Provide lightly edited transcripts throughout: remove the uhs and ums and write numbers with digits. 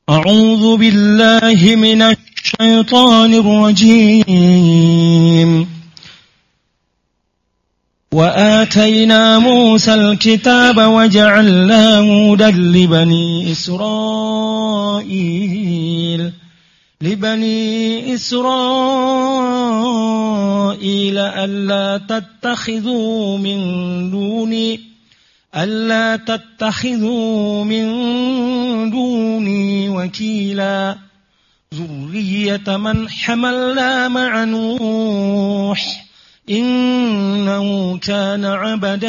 أعوذ بالله من الشيطان الرجيم وآتينا موسى الكتاب وجعلناه هدى لبني إسرائيل ألا تتخذوا من دوني وكيلا ذرية من حملنا مع نوح إنه كان عبدا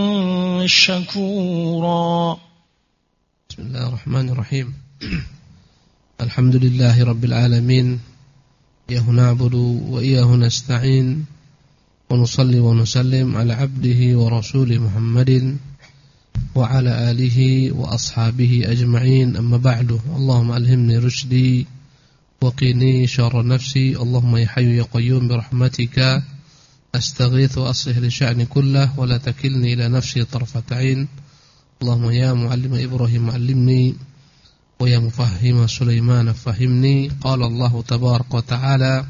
شكورا. بسم الله الرحمن الرحيم. الحمد لله رب العالمين، إياه نعبد وإياه نستعين، ونصلي ونسلم على عبده ورسوله محمد وعلى آله وأصحابه أجمعين، أما بعد. اللهم ألهمني رشدي وقني شر نفسي. اللهم يا حي يا قيوم برحمتك أستغيث وأصلح لشأني كله ولا تكلني إلى نفسي طرفة عين. اللهم يا معلم إبراهيم علمني ويا مفهم سليمان فهمني. قال الله تبارك وتعالى: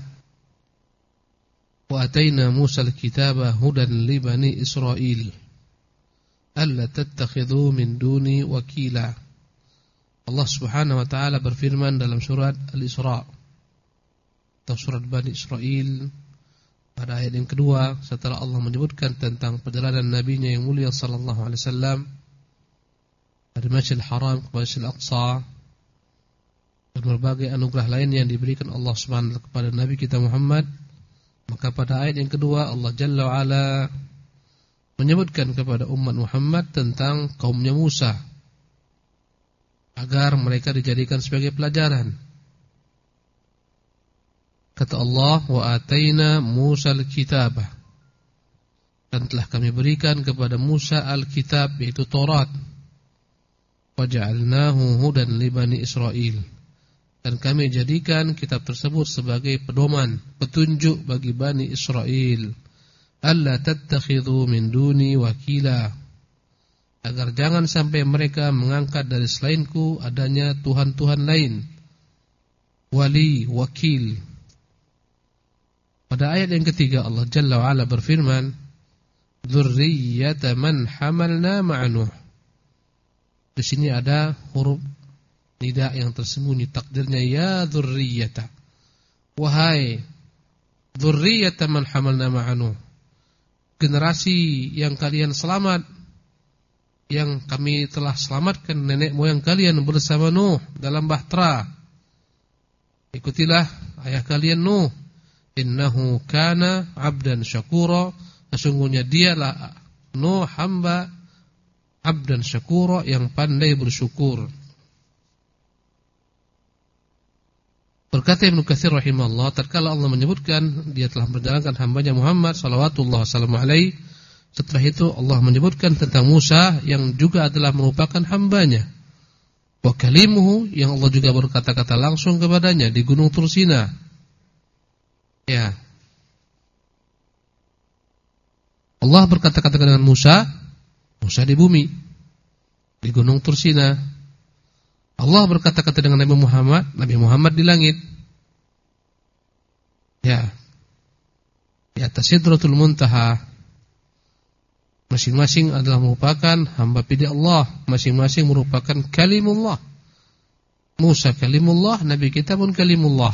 وآتينا موسى الكتاب هدى لبني إسرائيل ألا تتخذوا من دوني وكيلا. Allah Subhanahu wa taala berfirman dalam surat Al-Isra atau surat Bani Israel pada ayat yang kedua, setelah Allah menyebutkan tentang perjalanan nabinya yang mulia sallallahu alaihi wasallam dari Masjidil Haram ke Masjidil Aqsa dan berbagai anugerah lain yang diberikan Allah Subhanahu wa taala kepada nabi kita Muhammad, maka pada ayat yang kedua Allah Jalla wa Ala menyebutkan kepada umat Muhammad tentang kaumnya Musa agar mereka dijadikan sebagai pelajaran. Kata Allah, wa ataina Musa al-kitab, dan telah kami berikan kepada Musa al-kitab, yaitu Taurat. Wa ja'alnahu hudan li bani Israil, dan kami jadikan kitab tersebut sebagai pedoman, petunjuk bagi Bani Israel. Alla tattakhidhu min duni wakila, agar jangan sampai mereka mengangkat dari selainku adanya Tuhan-Tuhan lain, wali, wakil. Pada ayat yang ketiga Allah Jalla wa Ala berfirman, dzurriyyata man hamalna ma'a Nuh. Di sini ada huruf nida yang tersembunyi, takdirnya ya dzurriyyata, wahai dzurriyyata man hamalna ma'a Nuh, generasi yang kalian selamat, yang kami telah selamatkan nenek moyang kalian bersama Nuh dalam bahtera. Ikutilah ayah kalian Nuh. Innahu kana abdan syakura, sesungguhnya dialah Nuh hamba abdan syakura, yang pandai bersyukur. Berkata Ibnu Katsir rahimahullah, tatkala Allah menyebutkan dia telah menjalankan hambanya Muhammad sallallahu alaihi, setelah itu Allah menyebutkan tentang Musa yang juga adalah merupakan hambanya. Wa kalimuhu, yang Allah juga berkata-kata langsung kepadanya di Gunung Tursina. Ya. Allah berkata-kata dengan Musa di bumi, di Gunung Tursina. Allah berkata-kata dengan Nabi Muhammad di langit. Ya. Di atas Sidratul Muntaha. Masing-masing adalah merupakan hamba pilih Allah, masing-masing merupakan kalimullah. Musa kalimullah, Nabi kita pun kalimullah.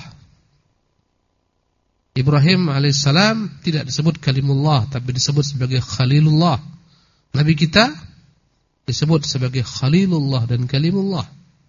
Ibrahim alaihissalam tidak disebut kalimullah, tapi disebut sebagai khalilullah. Nabi kita disebut sebagai khalilullah dan kalimullah.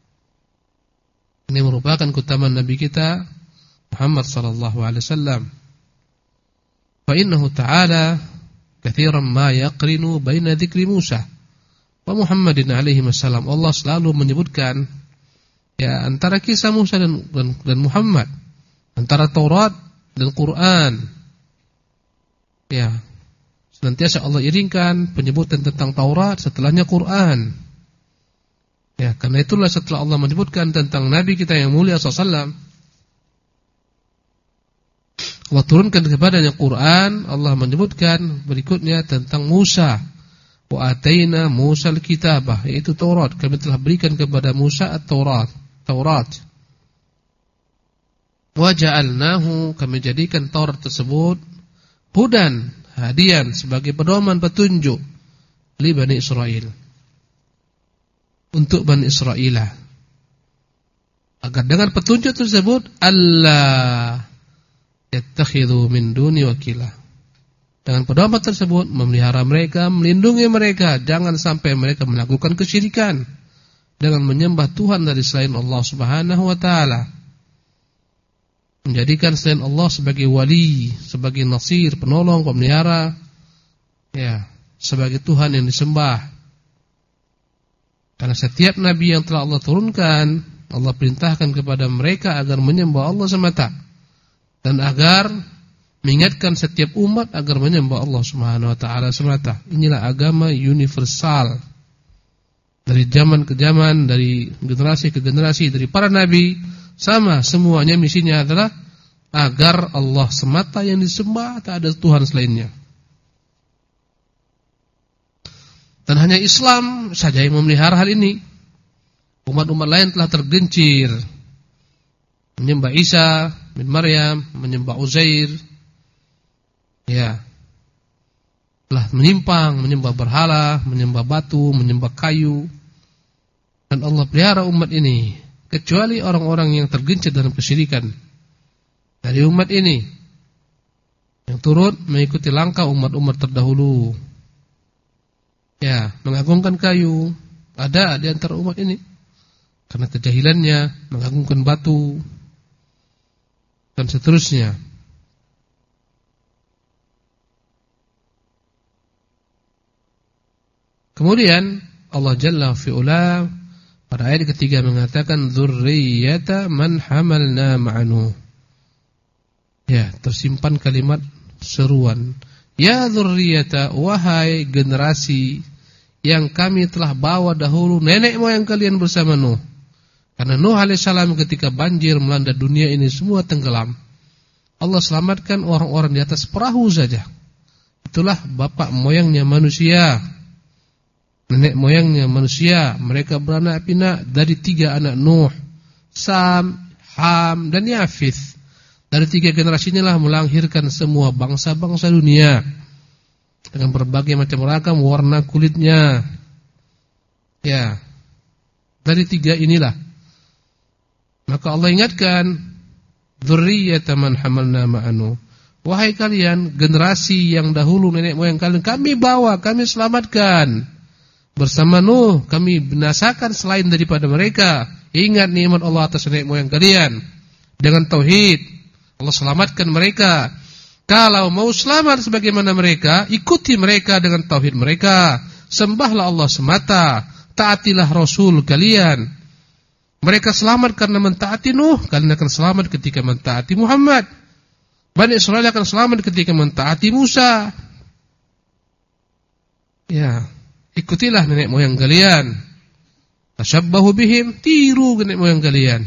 Ini merupakan keutamaan Nabi kita Muhammad sallallahu alaihi wasallam. Fa innahu ta'ala katsiran ma yaqrinu baina dzikri Musa wa Muhammadin alaihi wasallam. Allah selalu menyebutkan ya antara kisah Musa dan Muhammad, antara Taurat dan Quran. Ya, senantiasa Allah iringkan penyebutan tentang Taurat, setelahnya Quran. Ya, karena itulah setelah Allah menyebutkan tentang Nabi kita yang mulia SAW, Allah turunkan kepadanya Quran. Allah menyebutkan berikutnya tentang Musa. Wa ataina Musa al-kitabah, yaitu Taurat. Kami telah berikan kepada Musa at-Taurat, Taurat. Wa ja'alnahu, kami jadikan Taurat tersebut hudan, hadian, sebagai pedoman petunjuk li Bani Israel, untuk Bani Israel, agar dengan petunjuk tersebut Allah yattakhidhu min duni wakila, dengan pedoman tersebut memelihara mereka, melindungi mereka, jangan sampai mereka melakukan kesyirikan dengan menyembah Tuhan dari selain Allah Subhanahu wa taala, menjadikan selain Allah sebagai wali, sebagai nasir, penolong, pemelihara, ya, sebagai Tuhan yang disembah. Karena setiap nabi yang telah Allah turunkan, Allah perintahkan kepada mereka agar menyembah Allah semata, dan agar mengingatkan setiap umat agar menyembah Allah Subhanahu wa taala semata. Inilah agama universal. Dari zaman ke zaman, dari generasi ke generasi, dari para nabi, sama semuanya misinya adalah agar Allah semata yang disembah, tak ada Tuhan selainnya. Dan hanya Islam saja yang memelihara hal ini. Umat-umat lain telah tergencir menyembah Isa bin Maryam, menyembah Uzair, ya, telah menyimpang, menyembah berhala, menyembah batu, menyembah kayu. Dan Allah pelihara umat ini, kecuali orang-orang yang tergencet dalam kesyirikan dari umat ini, yang turut mengikuti langkah umat-umat terdahulu, ya, mengagungkan kayu. Ada di antara umat ini karena kejahilannya mengagungkan batu dan seterusnya. Kemudian Allah Jalla fi'ula pada ayat ketiga mengatakan dzurriyyata man hamalna ma'anu. Ya, tersimpan kalimat seruan. Ya dzurriyyata, wahai generasi yang kami telah bawa dahulu nenek moyang kalian bersama Nuh. Karena Nuh alaihissalam ketika banjir melanda dunia ini semua tenggelam, Allah selamatkan orang-orang di atas perahu saja. Itulah bapak moyangnya manusia, nenek moyangnya manusia. Mereka beranak pinak dari 3 anak Nuh, Sam, Ham, dan Yafith. Dari 3 generasi inilah melahirkan semua bangsa-bangsa dunia dengan berbagai macam ragam warna kulitnya. Ya, dari 3 inilah. Maka Allah ingatkan, dzurriyyata man hamalna ma'anu. Wahai kalian generasi yang dahulu nenek moyang kalian kami bawa, kami selamatkan bersama Nuh, kami binasakan selain daripada mereka. Ingat nikmat Allah atas nenek moyang kalian dengan tauhid. Allah selamatkan mereka. Kalau mau selamat sebagaimana mereka, ikuti mereka dengan tauhid mereka. Sembahlah Allah semata, taatilah Rasul kalian. Mereka selamat karena mentaati Nuh, kalian akan selamat ketika mentaati Muhammad. Bani Israel akan selamat ketika mentaati Musa. Ya, ikutilah nenek moyang kalian. Tashabbahu bihim, tiru nenek moyang kalian.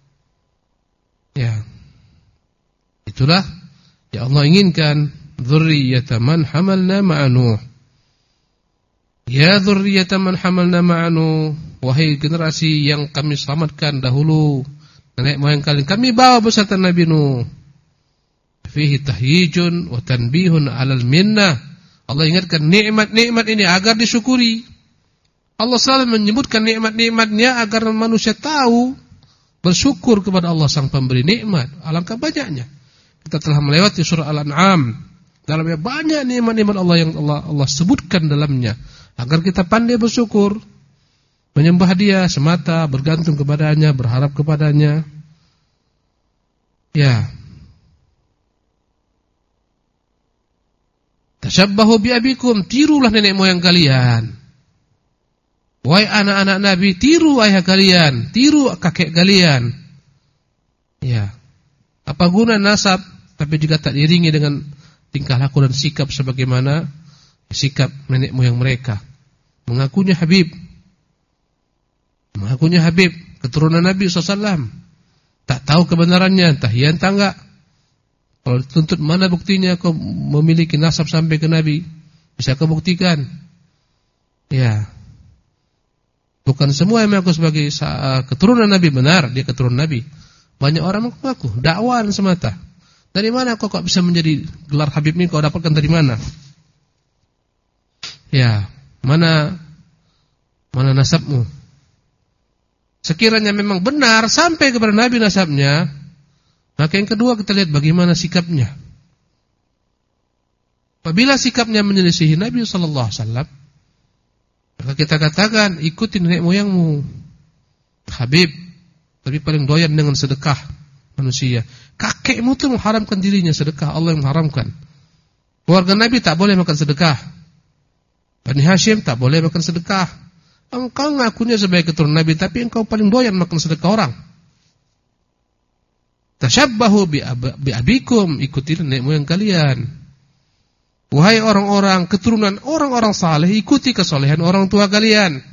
Ya, itulah ya Allah inginkan, dzurriyyata man hamalna ma'a Nuh. Ya dzurriyyata man hamalna ma'a Nuh, wahai generasi yang kami selamatkan dahulu nenek moyang kalian kami bawa beserta Nabi Nuh. Fihi tahyijun wa tanbihun 'alal minnah. Allah ingatkan nikmat-nikmat ini agar disyukuri. Allah selalu menyebutkan nikmat-nikmatnya agar manusia tahu bersyukur kepada Allah sang pemberi nikmat. Alangkah banyaknya. Kita telah melewati surah Al-An'am. Dalamnya banyak nikmat-nikmat Allah yang Allah sebutkan dalamnya. Agar kita pandai bersyukur, menyembah Dia semata, bergantung kepadanya, berharap kepadanya. Ya. Tashabbahu bi abikum, tirulah nenek moyang kalian. Wahai anak-anak Nabi, tiru ayah kalian, tiru kakek kalian. Ya. Apa guna nasab tapi juga tak diiringi dengan tingkah laku dan sikap sebagaimana sikap nenek moyang mereka. Mengakunya Habib, keturunan Nabi SAW. Tak tahu kebenarannya, entah iya entah enggak. Kalau dituntut mana buktinya kau memiliki nasab sampai ke Nabi? Bisa kau buktikan? Ya. Bukan semua yang mengaku sebagai keturunan Nabi benar dia keturunan Nabi. Banyak orang mengaku dakwaan semata. Dari mana kok bisa menjadi gelar Habib ini kau dapatkan dari mana? Ya, mana nasabmu? Sekiranya memang benar sampai kepada Nabi nasabnya, maka yang kedua kita lihat bagaimana sikapnya. Apabila sikapnya menyelisihi Nabi sallallahu alaihi wasallam, maka kita katakan ikuti nenek moyangmu Habib, tapi paling doyan dengan sedekah manusia. Kakekmu itu mengharamkan dirinya sedekah, Allah yang mengharamkan. Keluarga Nabi tak boleh makan sedekah. Bani Hashim tak boleh makan sedekah. Engkau ngakunya sebagai keturunan Nabi, tapi engkau paling doyan makan sedekah orang. Tashabbahu bi abikum, ikuti nenek moyang kalian. Wahai orang-orang keturunan orang-orang saleh, ikuti kesolehan orang tua kalian.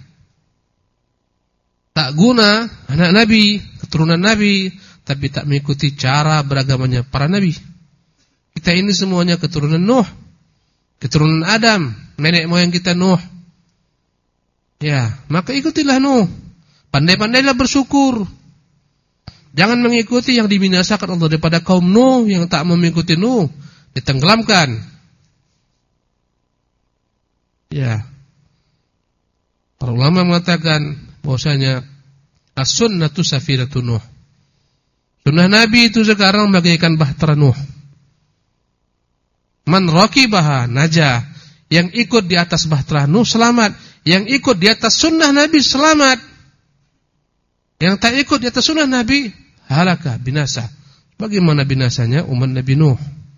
Tak guna anak Nabi, keturunan Nabi, tapi tak mengikuti cara beragamanya para Nabi. Kita ini semuanya keturunan Nuh, keturunan Adam, nenek moyang kita Nuh. Ya, maka ikutilah Nuh. Pandai-pandailah bersyukur. Jangan mengikuti yang dibinasakan Allah daripada kaum Nuh yang tak mengikuti Nuh, ditenggelamkan. Ya, para ulama mengatakan bahwasanya as-sunnatu safinatun Nuh. Sunnah Nabi itu sekarang bagaikan bahtera Nuh. Man raqibaha najah. Yang ikut di atas bahtera Nuh selamat. Yang ikut di atas sunnah Nabi selamat. Yang tak ikut di atas sunnah Nabi halaka, binasa. Bagaimana binasanya umat Nabi Nuh?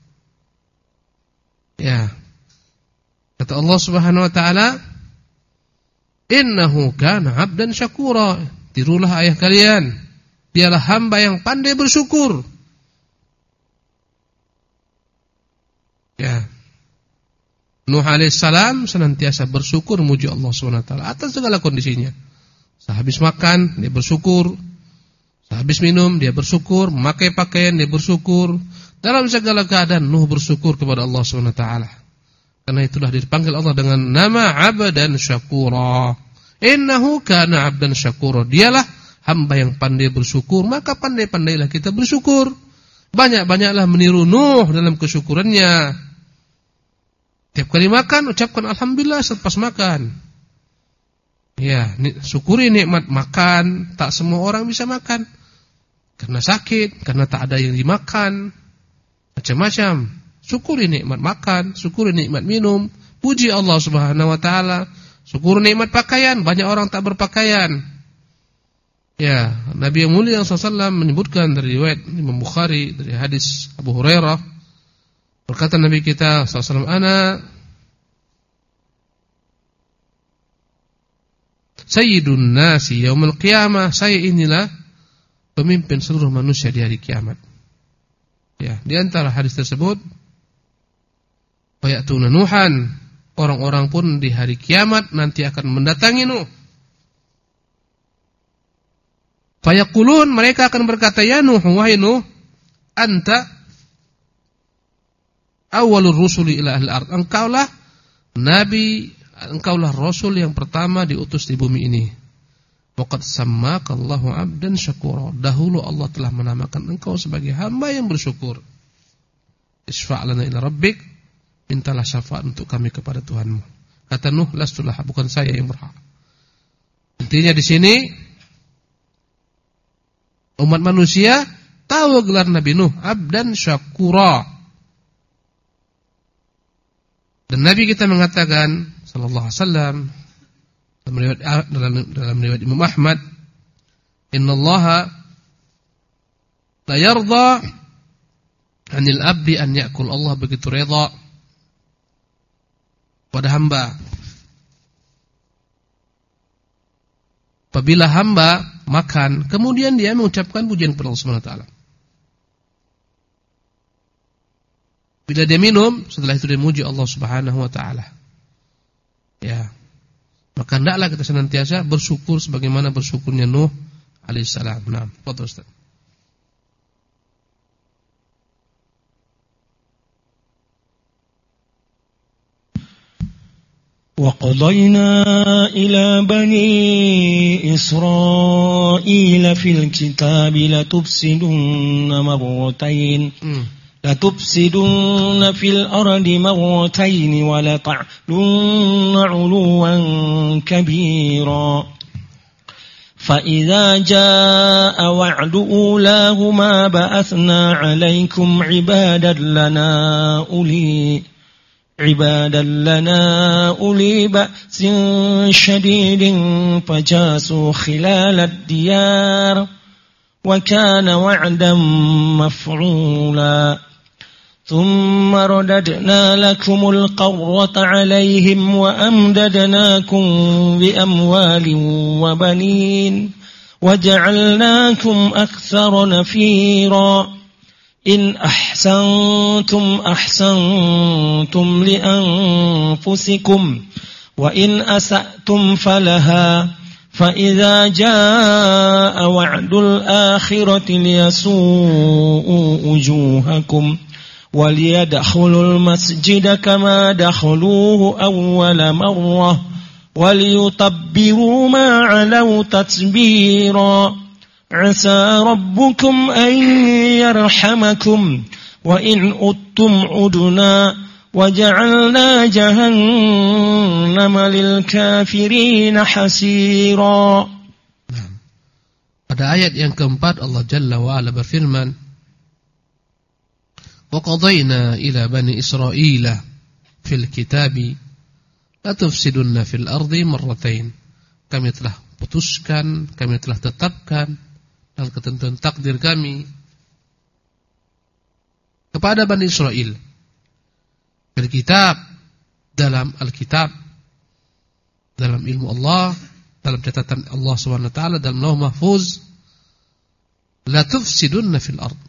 Ya. Kata Allah Subhanahu wa taala, "Innahu kana 'abdan syakura." Tirulah ayah kalian, dialah hamba yang pandai bersyukur. Ya. Nuh alaihissalam senantiasa bersyukur memuji Allah Subhanahu wa taala atas segala kondisinya. Sehabis makan dia bersyukur, sehabis minum dia bersyukur, memakai pakaian dia bersyukur. Dalam segala keadaan Nuh bersyukur kepada Allah Subhanahu wa taala. Karena itulah dipanggil Allah dengan nama abdan syakura. Innahu kana abdan syakura. Dialah hamba yang pandai bersyukur, maka pandai-pandailah kita bersyukur. Banyak-banyaklah meniru Nuh dalam kesyukurannya. Tiap kali makan ucapkan alhamdulillah selepas makan. Ya, syukuri nikmat makan. Tak semua orang bisa makan karena sakit, karena tak ada yang dimakan, macam-macam. Syukuri nikmat makan, syukuri nikmat minum, puji Allah Subhanahu wa taala. Syukuri nikmat pakaian, banyak orang tak berpakaian. Ya, Nabi yang mulia SAW menyebutkan dari riwayat Imam Bukhari dari hadis Abu Hurairah, berkata Nabi kita SAW, "Ana sayyidun nasi yaumil qiyamah." Saya inilah pemimpin seluruh manusia di hari kiamat. Ya, di antara hadis tersebut, Fayatuna Nuhan, orang-orang pun di hari kiamat nanti akan mendatangi Nuh. Fayaqulun, mereka akan berkata, "Ya Nuh, wahai Nuh, anta awwalur rusuli ila ahli ard." Engkaulah nabi, engkaulah rasul yang pertama diutus di bumi ini. Waqad sammakallahu 'abdan syakura. Dahulu Allah telah menamakan engkau sebagai hamba yang bersyukur. Isfa' lana ila rabbik, mintalah syafaat untuk kami kepada Tuhanmu. Kata Nuh, lastulah, bukan saya yang berhak. Intinya di sini umat manusia tahu gelar Nabi Nuh, abdan syakura. Dan Nabi kita mengatakan sallallahu alaihi wasallam dalam riwayat Imam Ahmad, innallaha la yarda 'anil abdi an ya'kul. Allah begitu redha pada hamba apabila hamba makan kemudian dia mengucapkan pujian kepada Allah Subhanahu wa taala. Bila dia minum, setelah itu dia memuji Allah Subhanahu wa taala. Ya. Maka hendaklah kita senantiasa bersyukur sebagaimana bersyukurnya Nuh alaihissalam. Nah, fadhil Ustaz. وقضينا إلى بني إسرائيل في الكتاب لتفسدن في الأرض مرتين ولتعلن علوا كبيرا فإذا جاء وعد أولاهما بعثنا عليكم عبادا لنا أولي بأس شديد فجاسوا خلال الديار وكان وعدا مفعولا ثم رددنا لكم القرة عليهم وأمددناكم بأموال وبنين وجعلناكم أكثر نفيرا إن أحسنتم أحسنتم لأنفسكم وإن أسأتم فلها فإذا جاء وعد الآخرة ليسوءوا وجوهكم وليدخلوا المسجد كما دخلوه أول مرة وليتبروا ما علوا تتبيرا عسى ربكم أن يرحمكم وإن عدتم عدنا وجعلنا جهنم للكافرين حسيرا. Pada ayat yang keempat Allah Jalla wa'ala berfirman, وَقَضَيْنَا إِلَى بَنِي إِسْرَائِيلَ فِي الْكِتَابِ لَتُفْسِدُنَّ فِي الْأَرْضِ مَرَّتَيْنِ. Kami telah putuskan, kami telah tetapkan dalam ketentuan takdir kami kepada Bani Israel berkitab dalam Alkitab, dalam ilmu Allah, dalam catatan Allah SWT, dalam Lauh Mahfuz, la tufsidunna fil ard.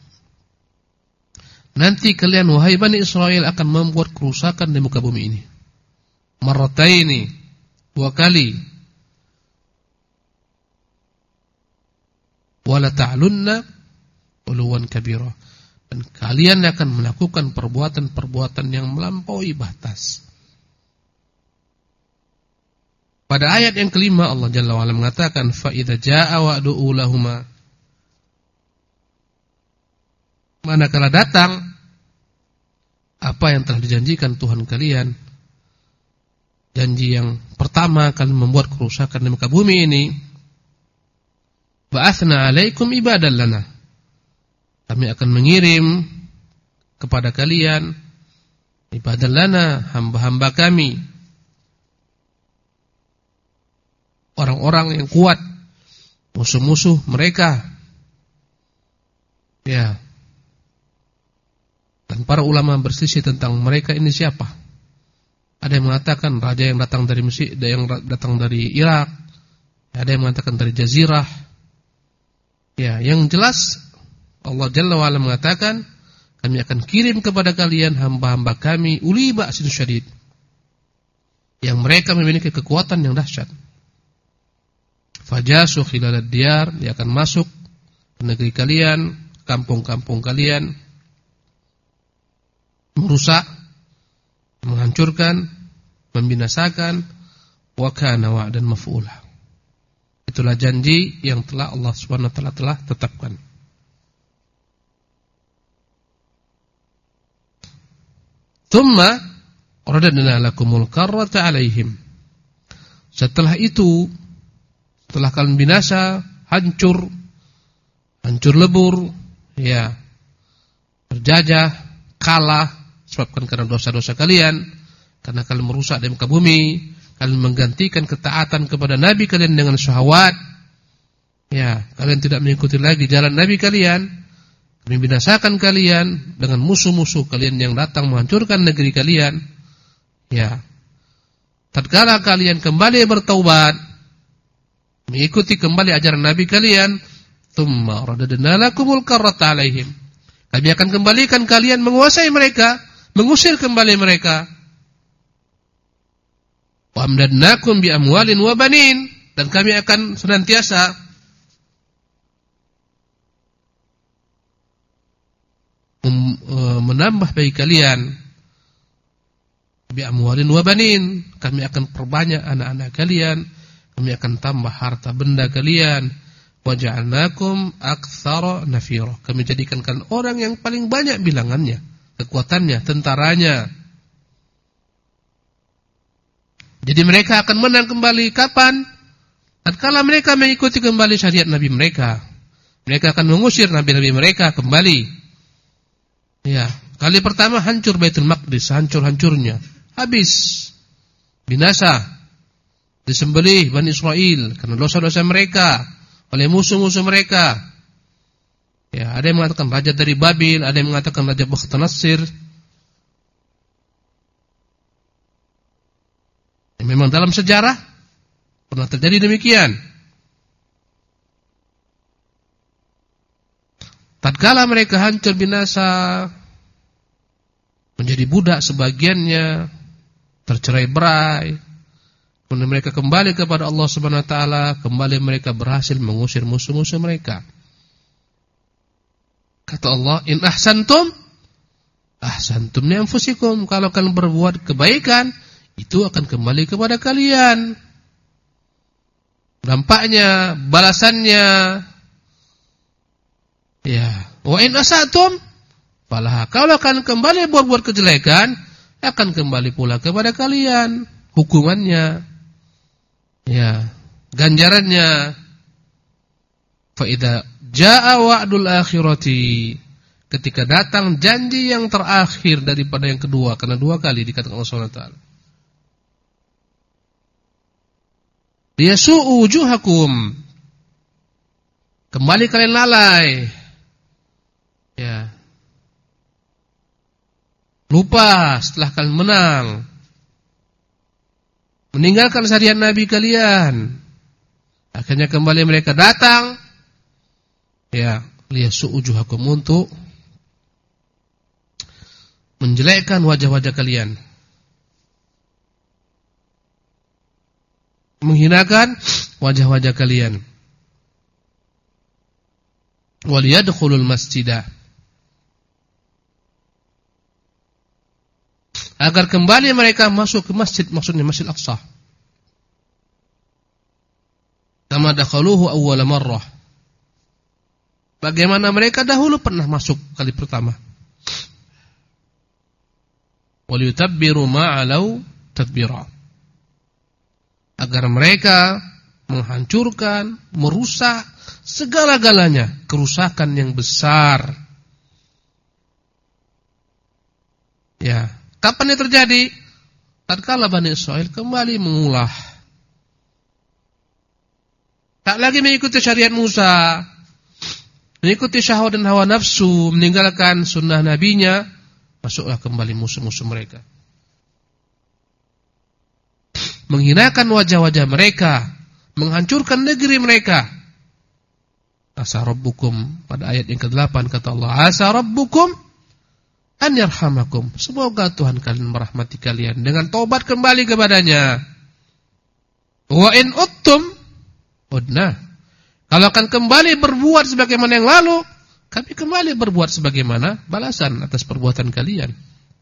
Nanti kalian wahai Bani Israel akan membuat kerusakan di muka bumi ini. Marrataini, 2 kali. Wala ta'lunna uluwan kabira. Dan kalian akan melakukan perbuatan-perbuatan yang melampaui batas. Pada ayat yang kelima Allah Jalla wa'ala mengatakan fa idza jaa'a wa'du ulahuma. Manakala datang apa yang telah dijanjikan Tuhan kalian, janji yang pertama kalian membuat kerusakan di muka bumi ini, ba'athna 'alaikum ibadan lana. Kami akan mengirim kepada kalian ibadan lana, hamba-hamba kami, orang-orang yang kuat, musuh-musuh mereka. Ya. Dan para ulama berselisih tentang mereka ini siapa. Ada yang mengatakan raja yang datang dari Mesir, ada yang datang dari Irak, ada yang mengatakan dari Jazirah. Ya, yang jelas Allah Jalla wa'ala mengatakan kami akan kirim kepada kalian hamba-hamba kami uli ba'sin syadid, yang mereka memiliki kekuatan yang dahsyat. Fajasu khilalad diyar, dia akan masuk ke negeri kalian, kampung-kampung kalian, merusak, menghancurkan, membinasakan. Wa kana wa'dan maf'ula. Itulah janji yang telah Allah Subhanahu wa taala telah tetapkan. Tsumma radadna lakumul karrata 'alaihim. Setelah itu, setelah kalian binasa, hancur lebur, ya, terjajah, kalah, sebabkan karena dosa-dosa kalian, karena kalian merusak di muka bumi, kalian menggantikan ketaatan kepada Nabi kalian dengan syahwat, ya, kalian tidak mengikuti lagi jalan Nabi kalian. Kami binasakan kalian dengan musuh-musuh kalian yang datang menghancurkan negeri kalian. Ya. Tatkala kalian kembali bertaubat, mengikuti kembali ajaran Nabi kalian, tsumma radadna lakumul karrata 'alaihim. Kami akan kembalikan kalian menguasai mereka, mengusir kembali mereka. Wa amdadnakum bi amwalin wa banin, dan kami akan senantiasa menambah bagi kalian bi amwalin wa banin, kami akan perbanyak anak-anak kalian, kami akan tambah harta benda kalian. Wa ja'alnakum aktsara nafira, kami jadikan kalian orang yang paling banyak bilangannya, kekuatannya, tentaranya. Jadi mereka akan menang kembali kapan? Tatkala mereka mengikuti kembali syariat Nabi mereka. Mereka akan mengusir nabi-nabi mereka kembali. Ya, kali pertama hancur Baitul Maqdis, hancur-hancurnya. Habis. Binasa. Disembelih Bani Israel karena dosa-dosa mereka oleh musuh-musuh mereka. Ya, ada yang mengatakan raja dari Babil, ada yang mengatakan raja Bakhtanasir. Ya, memang dalam sejarah pernah terjadi demikian. Tatkala mereka hancur binasa, menjadi budak sebagiannya, tercerai-berai, kemudian mereka kembali kepada Allah Subhanahu wa taala, kembali mereka berhasil mengusir musuh-musuh mereka. Kata Allah, "In ahsantum ahsantum li anfusikum." Kalau kalian berbuat kebaikan, itu akan kembali kepada kalian. Dampaknya, balasannya, ya, wa in asatum falaha. Kalau kalian kembali berbuat kejelekan, akan kembali pula kepada kalian hukumannya. Ya, ganjarannya. Fa idza jaa wa'dul akhirati, ketika datang janji yang terakhir daripada yang kedua, karena dua kali dikatakan Allah Subhanahu wa taala. Yasu'u wujuhakum, kembali kalian lalai. Ya. Lupa setelah kalian menang, meninggalkan syariat Nabi kalian. Akhirnya kembali mereka datang, ya, liyasu'u wujuhakum, untuk menjelekkan wajah-wajah kalian, menghinakan wajah-wajah kalian. Waliyadkhulul masjidah, agar kembali mereka masuk ke masjid, maksudnya Masjid Aqsa. Kama dakhaluhu awwala marrah, bagaimana mereka dahulu pernah masuk kali pertama. Waliyutabbiru ma'alau tadbira, agar mereka menghancurkan, merusak segala-galanya, kerusakan yang besar. Ya, kapan ini terjadi? Tatkala Bani Israil kembali mengulah, tak lagi mengikuti syariat Musa, mengikuti syahwat dan hawa nafsu, meninggalkan sunnah nabinya, masuklah kembali musuh-musuh mereka, menghinakan wajah-wajah mereka, menghancurkan negeri mereka. Asa rabbukum, pada ayat yang ke-8 kata Allah, asa rabbukum an yarhamakum, semoga Tuhan kalian merahmati kalian dengan taubat kembali kepadanya. Wa in uttum udna, kalau akan kembali berbuat sebagaimana yang lalu, kami kembali berbuat sebagaimana balasan atas perbuatan kalian.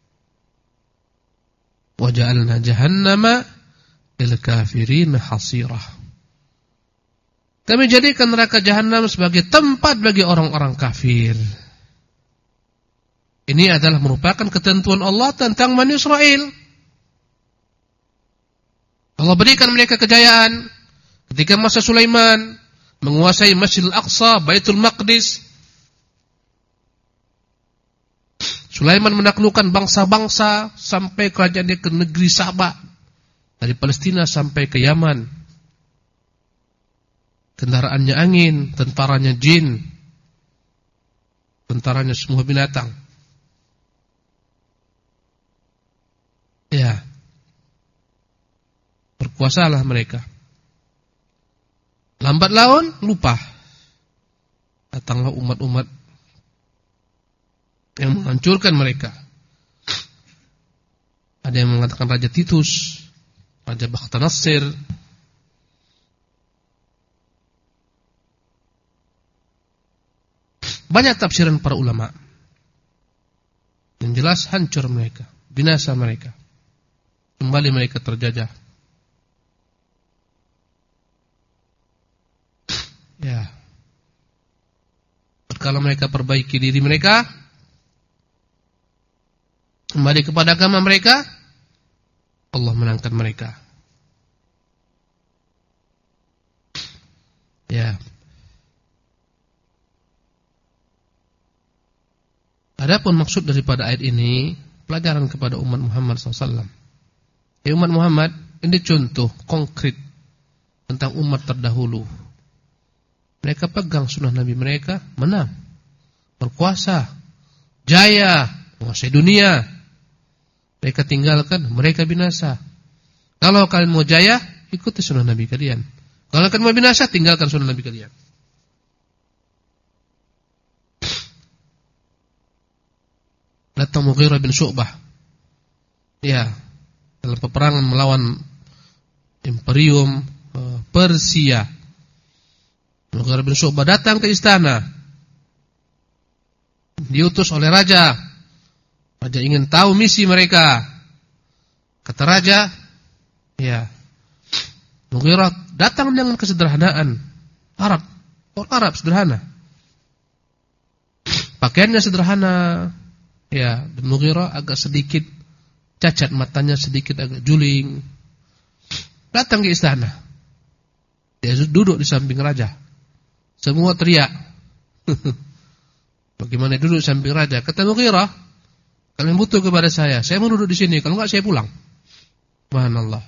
Wa ja'alna jahannama lil kafirin hasirah, kami jadikan neraka jahanam sebagai tempat bagi orang-orang kafir. Ini adalah merupakan ketentuan Allah tentang Bani Israil. Allah berikan mereka kejayaan ketika masa Sulaiman menguasai Masjidil Aqsa, Baitul Maqdis. Sulaiman menaklukkan bangsa-bangsa sampai kerajaannya ke negeri Sabah, dari Palestina sampai ke Yaman. Kendaraannya angin, tentaranya jin, tentaranya semua binatang. Ya, berkuasalah mereka. Lambat laun lupa, datanglah umat-umat yang menghancurkan mereka. Ada yang mengatakan Raja Titus, Raja Bakhtanasir. Banyak tafsiran para ulama. Yang jelas hancur mereka, binasa mereka. kembali mereka terjajah. Ya. Kalau mereka perbaiki diri mereka, kembali kepada agama mereka, Allah menangkan mereka. Ya. Adapun maksud daripada ayat ini, pelajaran kepada umat Muhammad SAW. Ya umat Muhammad, ini contoh konkret tentang umat terdahulu. Mereka pegang sunnah Nabi mereka, menang, berkuasa, jaya, menguasai dunia. Mereka tinggalkan, mereka binasa. Kalau kalian mau jaya, ikuti sunnah Nabi kalian. Kalau kalian mau binasa, tinggalkan sunnah Nabi kalian. Datang Mughirah bin Syu'bah. Ya, dalam peperangan melawan Imperium Persia. Mughirah bin Syu'bah datang ke istana. Diutus oleh raja. Raja ingin tahu misi mereka. Kata raja, ya, Mughirah datang dengan kesederhanaan. Arab, orang Arab sederhana. Pakaiannya sederhana. Ya, dan Mughirah agak sedikit cacat, matanya sedikit agak juling. Datang ke istana. Dia duduk di samping raja. Semua teriak. Bagaimana duduk di samping raja? Kata Mughirah, kalian butuh kepada saya mau duduk di sini, kalau enggak saya pulang. Subhanallah.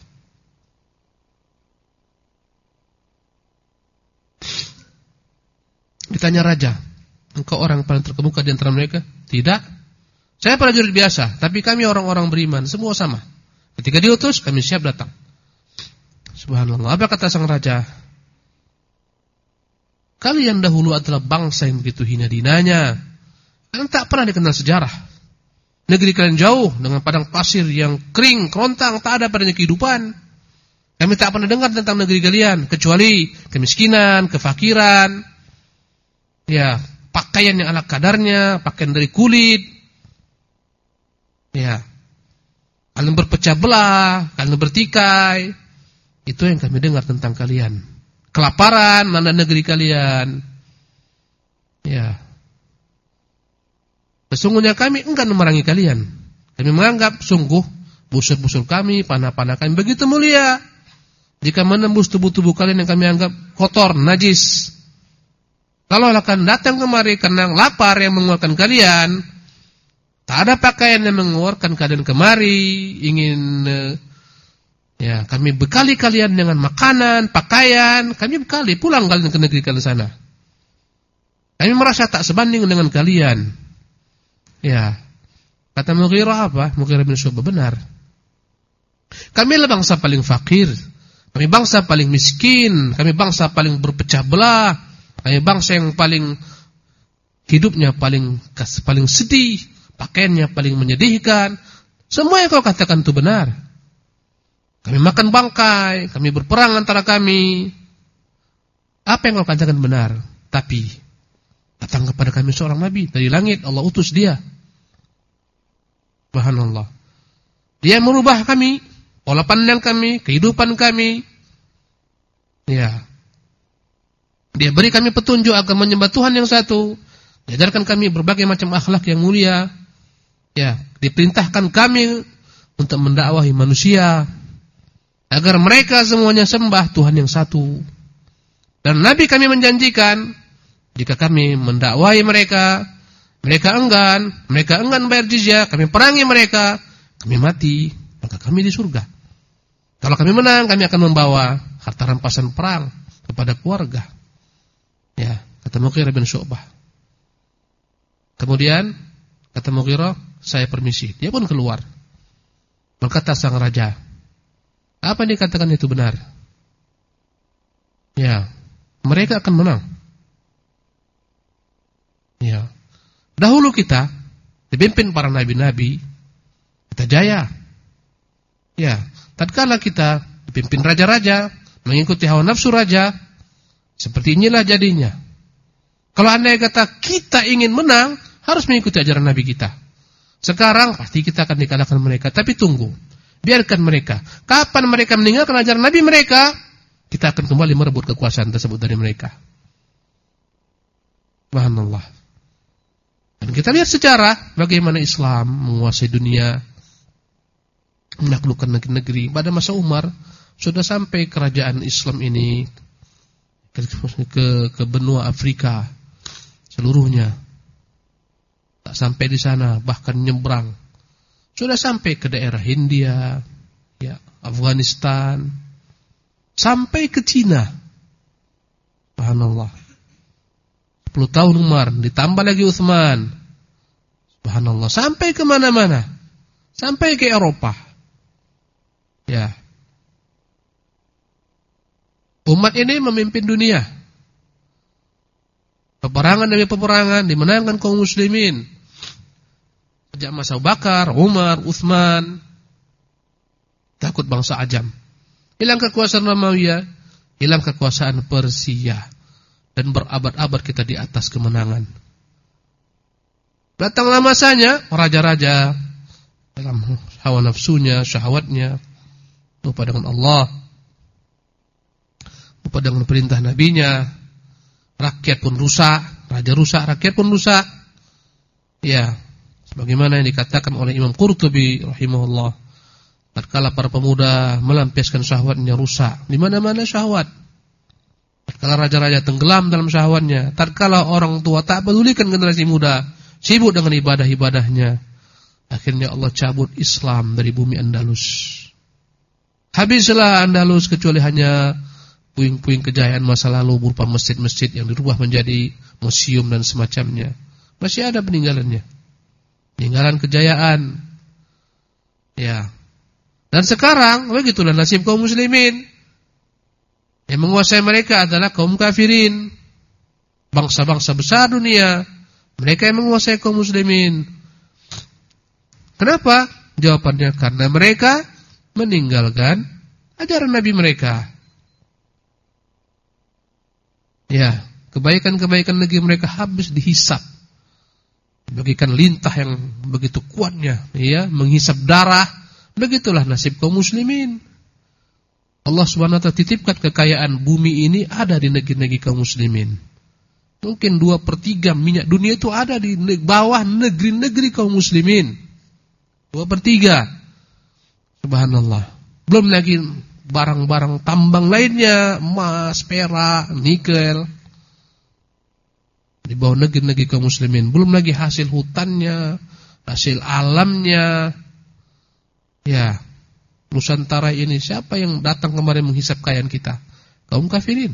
Ditanya raja, engkau orang paling terkemuka di antara mereka? Tidak. Saya prajurit biasa, tapi kami orang-orang beriman, semua sama. Ketika diutus, kami siap datang. Subhanallah. Apa kata sang raja? Kalian dahulu adalah bangsa yang begitu hina dinanya. Kalian tak pernah dikenal sejarah. Negeri kalian jauh dengan padang pasir yang kering, kerontang, tak ada padanya kehidupan. Kami tak pernah dengar tentang negeri kalian, kecuali kemiskinan, kefakiran. Ya, pakaian yang ala kadarnya, pakaian dari kulit. Ya, kalian berpecah belah, kalian bertikai. Itu yang kami dengar tentang kalian. Kelaparan, mana negeri kalian. Ya. Sesungguhnya kami enggan memerangi kalian. Kami menganggap sungguh busur-busur kami, panah-panah kami begitu mulia. Jika menembus tubuh-tubuh kalian yang kami anggap kotor, najis. Kalau akan datang kemari karena lapar yang mengeluarkan kalian, tak ada pakaian yang mengeluarkan kalian kemari, ingin ya kami bekali kalian dengan makanan, pakaian, kami bekali, pulang kalian ke negeri kalian sana. Kami merasa tak sebanding dengan kalian. Ya, kata Mughirah apa? Mughirah bin Syu'bah, benar. Kami adalah bangsa paling fakir, kami bangsa paling miskin, kami bangsa paling berpecah belah, kami bangsa yang paling hidupnya paling sedih. Pakaiannya paling menyedihkan. Semua yang kau katakan itu benar. Kami makan bangkai, kami berperang antara kami. Apa yang kau katakan benar. Tapi datang kepada kami seorang nabi dari langit, Allah utus dia. Subhanallah. Dia merubah kami, pola pandang kami, kehidupan kami. Ya. Dia beri kami petunjuk agar menyembah Tuhan yang satu. Diajarkan kami berbagai macam akhlak yang mulia. Ya, diperintahkan kami untuk mendakwahi manusia agar mereka semuanya sembah Tuhan yang satu. Dan Nabi kami menjanjikan, jika kami mendakwahi mereka, mereka enggan bayar jizyah, kami perangi mereka, kami mati, maka kami di surga. Kalau kami menang, kami akan membawa harta rampasan perang kepada keluarga. Ya, kata Mughirah bin Syu'bah. Kemudian kata Mughirah, saya permisi. Dia pun keluar. Berkata sang raja, apa yang dikatakan itu benar? Ya, mereka akan menang. Ya, dahulu kita dipimpin para nabi-nabi, kita jaya. Ya, tatkala kita dipimpin raja-raja, mengikuti hawa nafsu raja, seperti inilah jadinya. Kalau andai kata kita ingin menang, harus mengikuti ajaran Nabi kita. Sekarang pasti kita akan dikalahkan mereka. Tapi tunggu, Biarkan mereka. Kapan mereka meninggalkan ajaran Nabi mereka, kita akan kembali merebut kekuasaan tersebut dari mereka. Subhanallah. Dan kita lihat sejarah bagaimana Islam menguasai dunia, menaklukkan negeri-negeri. Pada masa Umar sudah sampai kerajaan Islam ini ke benua Afrika seluruhnya. Tak sampai di sana, bahkan nyebrang. Sudah sampai ke daerah Hindia, ya, Afghanistan, sampai ke Cina. Subhanallah. 10 tahun Umar, ditambah lagi Utsman. Subhanallah, sampai ke mana-mana. Sampai ke Eropa. Ya. Umat ini memimpin dunia. Peperangan demi peperangan dimenangkan kaum muslimin. Sejak masa Abu Bakar, Umar, Utsman. Takut bangsa Ajam. Hilang kekuasaan Romawi, hilang kekuasaan Persia. Dan berabad-abad kita di atas kemenangan. Datanglah masanya raja-raja dalam hawa nafsunya, syahwatnya, lupa dengan Allah, lupa dengan perintah nabinya. Rakyat pun rusak, raja rusak, rakyat pun rusak. Ya, sebagaimana yang dikatakan oleh Imam Qurtubi rahimahullah, tatkala para pemuda melampiaskan syahwatnya rusak. Di mana-mana syahwat. Tatkala raja-raja tenggelam dalam syahwatnya, tatkala orang tua tak pedulikan generasi muda, sibuk dengan ibadah-ibadahnya, akhirnya Allah cabut Islam dari bumi Andalus. Habislah Andalus kecuali hanya puing-puing kejayaan masa lalu berupa masjid-masjid yang dirubah menjadi museum dan semacamnya. Masih ada peninggalannya. Peninggalan kejayaan. Ya. Dan sekarang begitulah nasib kaum muslimin. Yang menguasai mereka adalah kaum kafirin. Bangsa-bangsa besar dunia. Mereka yang menguasai kaum muslimin. Kenapa? Jawabannya karena mereka meninggalkan ajaran Nabi mereka. Ya, kebaikan-kebaikan negeri mereka habis dihisap. Bagikan lintah yang begitu kuatnya, ya, menghisap darah. Begitulah nasib kaum muslimin. Allah Subhanahu wa ta'ala titipkan kekayaan bumi ini ada di negeri-negeri kaum muslimin. Mungkin 2/3 minyak dunia itu ada di bawah negeri-negeri kaum muslimin. 2/3. Subhanallah. Belum lagi barang-barang tambang lainnya, emas, perak, nikel. Di bawah negeri-negeri kaum muslimin. Belum lagi hasil hutannya, hasil alamnya. Ya, Nusantara ini siapa yang datang kemarin menghisap kekayaan kita? Kaum kafirin.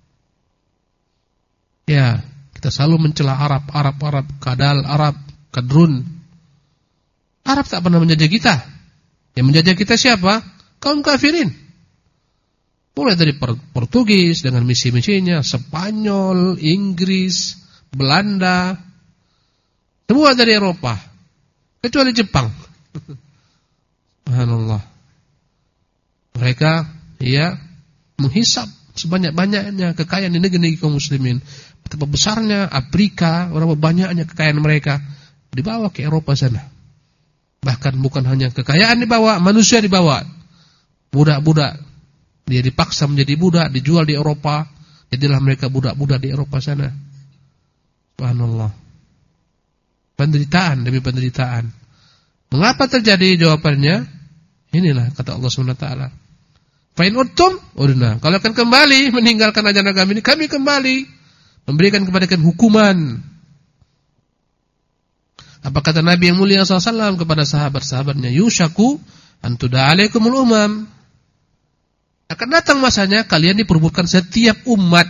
Ya, kita selalu mencela Arab, kadal Arab, kadrun. Arab tak pernah menjajah kita. Yang menjajah kita siapa? Kaum kafirin. Mulai dari Portugis dengan misi-misinya, Spanyol, Inggris, Belanda, semua dari Eropa, kecuali Jepang. Subhanallah. Mereka ya menghisap sebanyak-banyaknya kekayaan di negeri kaum muslimin. Betapa besarnya Afrika, berapa banyaknya kekayaan mereka dibawa ke Eropa sana. Bahkan bukan hanya kekayaan dibawa, manusia dibawa. Budak-budak, dia dipaksa menjadi budak, dijual di Eropa. Jadilah mereka budak-budak di Eropa sana. Subhanallah. Penderitaan demi penderitaan. Mengapa terjadi? Jawabannya inilah kata Allah SWT. Fa'in uttum udna. Kalau akan kembali meninggalkan ajaran kami ini, kami kembali memberikan kepada kalian hukuman. Apa kata Nabi yang mulia SAW kepada sahabat-sahabatnya? Yushaku antuda alaikumul umam. Akan datang masanya kalian diperbutkan setiap umat.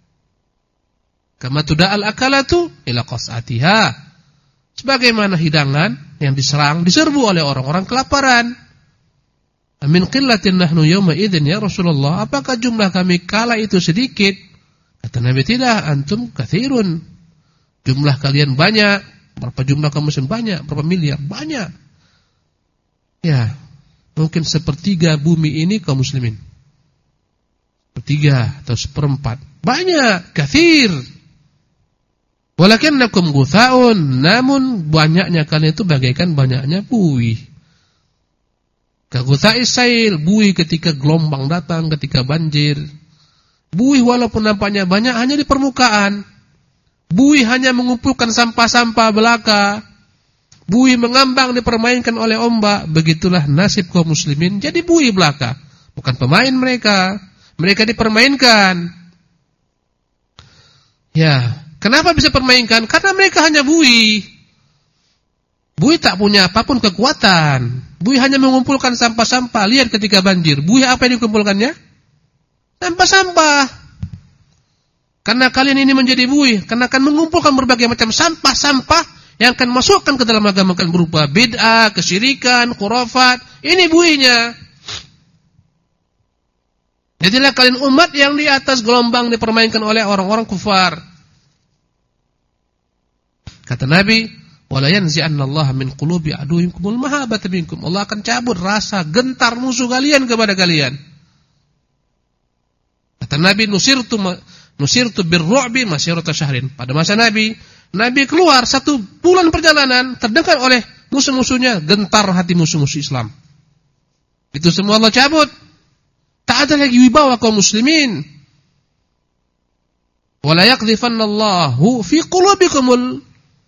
Kama tuda'al akalatu ila qas'atiha. Sebagaimana hidangan yang diserbu oleh orang-orang kelaparan. Min qillatin nahnu yawma idzin ya Rasulullah. Apakah jumlah kami kala itu sedikit? Kata Nabi, tidak, antum katsirun. Jumlah kalian banyak. Berapa jumlah kaum muslim banyak? Berapa miliar? Banyak. Ya, mungkin 1/3 bumi ini kaum muslimin. 1/3 atau 1/4. Banyak, katsir. Walakinnakum guthaun, namun banyaknya kalian itu bagaikan banyaknya buih. Kaghutha'is sail, buih ketika gelombang datang, ketika banjir. Buih walaupun nampaknya banyak hanya di permukaan. Buih hanya mengumpulkan sampah-sampah belaka. Buih mengambang dipermainkan oleh ombak. Begitulah nasib kaum muslimin, jadi buih belaka. Bukan pemain mereka. Mereka dipermainkan. Ya, kenapa bisa permainkan? Karena mereka hanya buih. Buih tak punya apapun kekuatan. Buih hanya mengumpulkan sampah-sampah. Lihat ketika banjir, buih apa yang dikumpulkannya? Sampah-sampah. Karena kalian ini menjadi buih, karena akan mengumpulkan berbagai macam sampah-sampah yang akan masukkan ke dalam agama kalian berupa bid'ah, kesyirikan, khurafat. Ini buihnya. Jadilah kalian umat yang di atas gelombang dipermainkan oleh orang-orang kufar. Kata Nabi, wala yanzi'annallaha min qulubi aduwwikumul mahabbata minkum. Allah akan cabut rasa gentar musuh kalian kepada kalian. Kata Nabi, nusirtu birru'bi masyirata syahrin. Pada masa Nabi keluar 1 bulan perjalanan, terdengar oleh musuh-musuhnya, gentar hati musuh-musuh Islam. Itu semua Allah cabut. Tak ada lagi wibawa kaum muslimin. Wala yaqdhifannallahu fi qulubikumul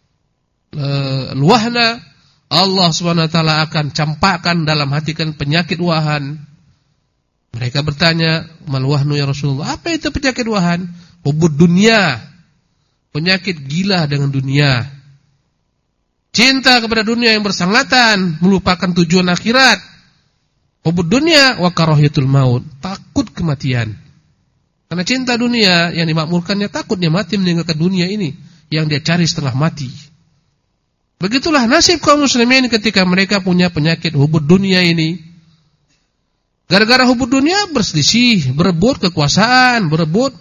wahna. Allah Subhanahu wa taala akan campakkan dalam hati kalian penyakit wahan. Mereka bertanya, "Mal wahnu ya Rasulullah?" Apa itu penyakit wahan? Hubud dunia. Penyakit gila dengan dunia. Cinta kepada dunia yang bersangatan, melupakan tujuan akhirat. Hubud dunia wa karahiyatul maut, takut kematian. Karena cinta dunia yang dimakmurkannya, takut dia mati meninggalkan dunia ini yang dia cari setengah mati. Begitulah nasib kaum muslimin ketika mereka punya penyakit hubud dunia ini. Gara-gara hubud dunia berselisih, berebut kekuasaan, berebut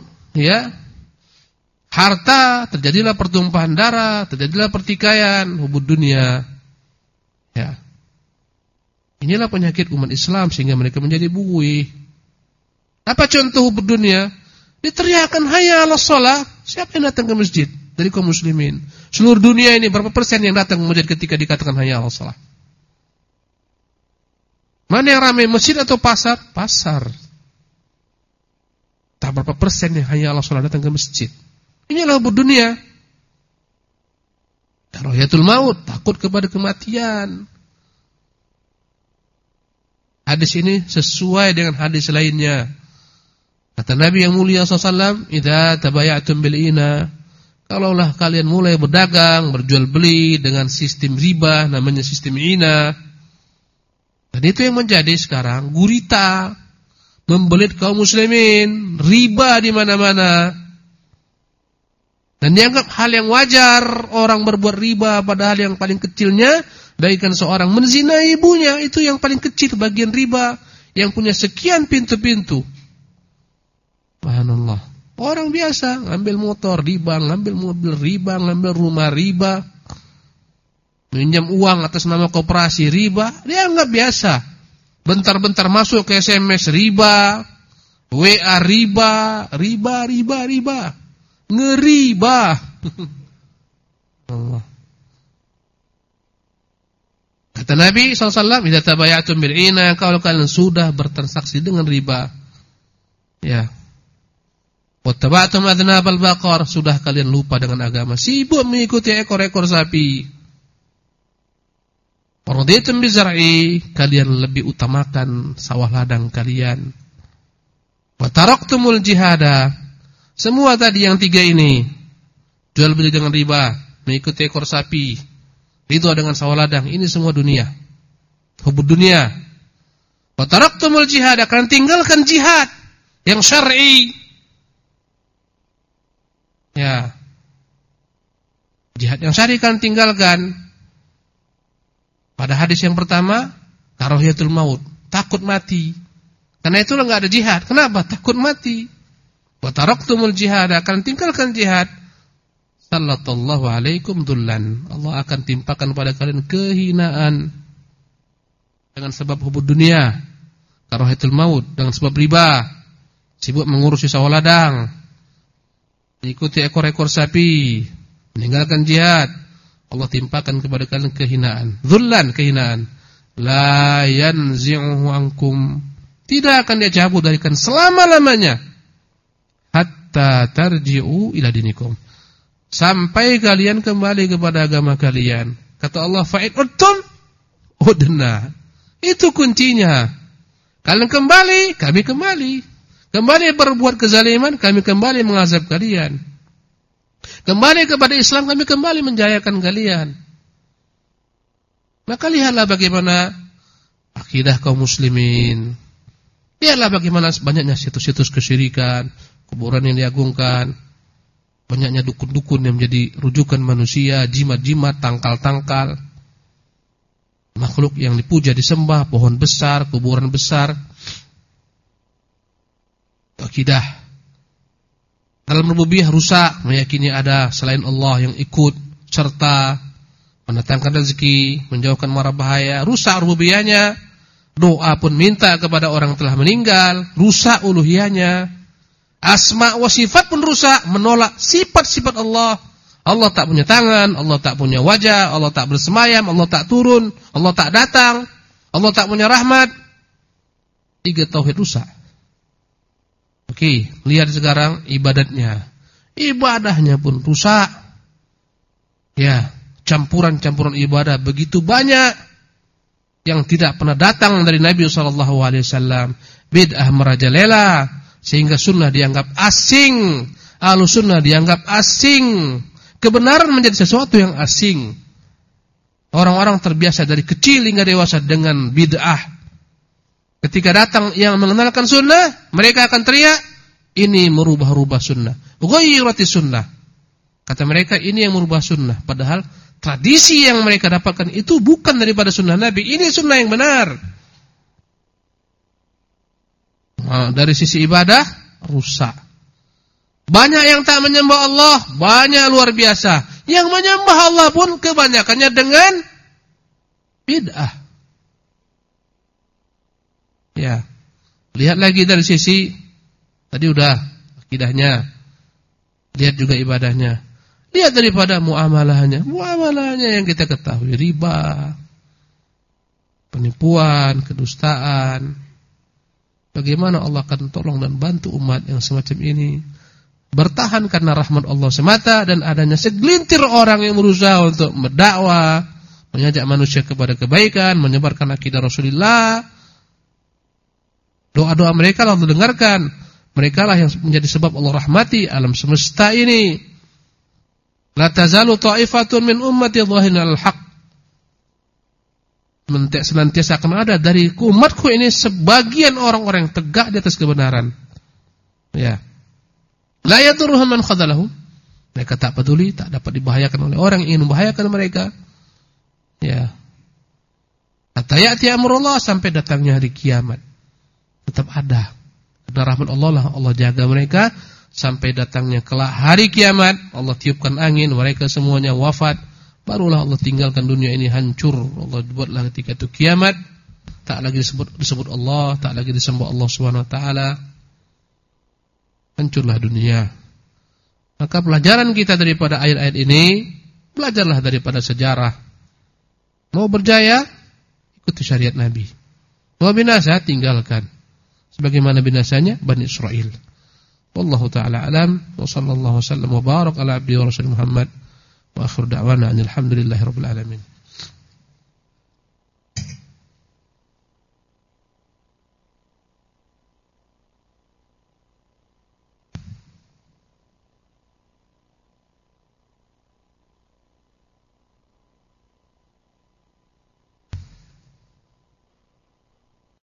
harta, terjadilah pertumpahan darah, terjadilah pertikaian, hubud dunia. Ya. Inilah penyakit umat Islam sehingga mereka menjadi buih. Apa contoh hubud dunia? Diteriakan hayya 'alas shalah, siapa yang datang ke masjid dari kaum muslimin? Seluruh dunia ini berapa persen yang datang ke masjid ketika dikatakan hayya 'alas shalah? Mana yang ramai, masjid atau pasar? Pasar. Tak berapa persen yang hayya 'alas shalah datang ke masjid. Inilah hubud dunia. Karahiyatul maut, takut kepada kematian. Hadis ini sesuai dengan hadis lainnya. Kata Nabi yang mulia SAW, "Idza tabayatum bil ina." Kalaulah kalian mulai berdagang, berjual beli dengan sistem riba, namanya sistem ina. Dan itu yang menjadi sekarang gurita, membelit kaum muslimin, riba di mana-mana. Dan dianggap hal yang wajar orang berbuat riba, padahal yang paling kecilnya bagaikan seorang menzinai ibunya, itu yang paling kecil bagian riba yang punya sekian pintu-pintu. Subhanallah. Orang biasa ngambil motor riba, ngambil mobil riba, ngambil rumah riba, minjam uang atas nama koperasi riba, dia anggap biasa. Bentar-bentar masuk ke SMS riba, WA riba, riba. Ngeriba. Allah. Kata Nabi SAW, "Idza tabayatum bil ina," kalau kalian sudah bertransaksi dengan riba, ya. Wa tabatum adnabal baqar, sudah kalian lupa dengan agama, sibuk mengikuti ekor-ekor sapi. Waraditum bizar'i, kalian lebih utamakan sawah ladang kalian. Wa taraktumul jihada, semua tadi yang 3 ini, jual beli dengan riba, mengikuti ekor sapi, ridho dengan sawah ladang, ini semua dunia, hubud dunia. Wa taraktumul jihad, akan tinggalkan jihad yang syar'i. Ya. Jihad yang syar'i kan tinggalkan. Pada hadis yang pertama, karahiyatul maut, takut mati. Karena itulah enggak ada jihad. Kenapa? Takut mati. Wa taraktumul jihad, akan tinggalkan jihad. Sallallahu alaikum dullan, Allah akan timpakan pada kalian kehinaan dengan sebab hubud dunia, karahiyatul maut dengan sebab riba, sibuk mengurusi sawah ladang, mengikuti ekor-ekor sapi, meninggalkan jihad. Allah timpakan kepada kalian kehinaan, dullan, kehinaan. la yanzi'uhu ankum, tidak akan dia cabut dari kalian selama-lamanya, hatta tarji'u ila dinikum, sampai kalian kembali kepada agama kalian. Kata Allah, fa'id uttum udna. Itu kuncinya. Kalian kembali, kami kembali. Kembali berbuat kezaliman, kami kembali mengazab kalian. Kembali kepada Islam, kami kembali menjayakan kalian. Maka lihatlah bagaimana akidah kaum muslimin. Lihatlah bagaimana banyaknya situs-situs kesyirikan, kuburan yang diagungkan, banyaknya dukun-dukun yang menjadi rujukan manusia, jimat-jimat, tangkal-tangkal, makhluk yang dipuja, disembah, pohon besar, kuburan besar. Akidah dalam rububiyah rusak, meyakini ada selain Allah yang ikut serta mendatangkan rezeki, menjauhkan mara bahaya. Rusak rububiyahnya. Doa pun minta kepada orang telah meninggal, rusak uluhiyahnya. Asma wa sifat pun rusak, menolak sifat-sifat Allah. Allah tak punya tangan, Allah tak punya wajah, Allah tak bersemayam, Allah tak turun, Allah tak datang, Allah tak punya rahmat. 3 tauhid rusak. Oke, lihat sekarang ibadatnya. Ibadahnya pun rusak. Ya, campuran-campuran ibadah begitu banyak yang tidak pernah datang dari Nabi SAW. Bid'ah merajalela sehingga sunnah dianggap asing, ahlus sunnah dianggap asing. Kebenaran menjadi sesuatu yang asing. Orang-orang terbiasa dari kecil hingga dewasa dengan bid'ah. Ketika datang yang mengenalkan sunnah, mereka akan teriak, ini merubah-rubah sunnah. Ghayyirati sunnah. Kata mereka, ini yang merubah sunnah. Padahal tradisi yang mereka dapatkan itu bukan daripada sunnah Nabi. Ini sunnah yang benar. Nah, dari sisi ibadah, rusak. Banyak yang tak menyembah Allah, banyak luar biasa. Yang menyembah Allah pun kebanyakannya dengan bid'ah. Ya, lihat lagi dari sisi tadi udah akidahnya, lihat juga ibadahnya, lihat daripada muamalahnya yang kita ketahui, riba, penipuan, kedustaan. Bagaimana Allah akan tolong dan bantu umat yang semacam ini bertahan karena rahmat Allah semata dan adanya segelintir orang yang berusaha untuk berdakwah, mengajak manusia kepada kebaikan, menyebarkan akidah Rasulullah. Doa-doa mereka Allah dengarkan. Mereka lah yang menjadi sebab Allah rahmati alam semesta ini. La tazalu ta'ifatun min ummati dhahirin 'alal haqq. Senantiasa akan ada dari umatku ini sebagian orang-orang yang tegak di atas kebenaran. Ya. La yadurruhum man khadalahum. Mereka tak peduli, tak dapat dibahayakan oleh orang yang ingin membahayakan mereka. Ya. Hatta ya'ti amrullah, sampai datangnya hari kiamat. Tetap ada. Karena rahmat Allah lah Allah jaga mereka sampai datangnya kelak hari kiamat. Allah tiupkan angin, mereka semuanya wafat. Barulah Allah tinggalkan dunia ini hancur. Allah buatlah ketika itu kiamat. Tak lagi disebut Allah, tak lagi disembah Allah SWT. Hancurlah dunia. Maka pelajaran kita daripada ayat-ayat ini, belajarlah daripada sejarah. Mau berjaya, ikuti syariat Nabi. Mau binasa, tinggalkan. Sebagaimana binasanya Bani Israel. Wallahu ta'ala alam. Wa sallallahu wasallam wa barak ala abdi wa rasul Muhammad. Wa akhir da'wana alhamdulillahi rabbil alamin.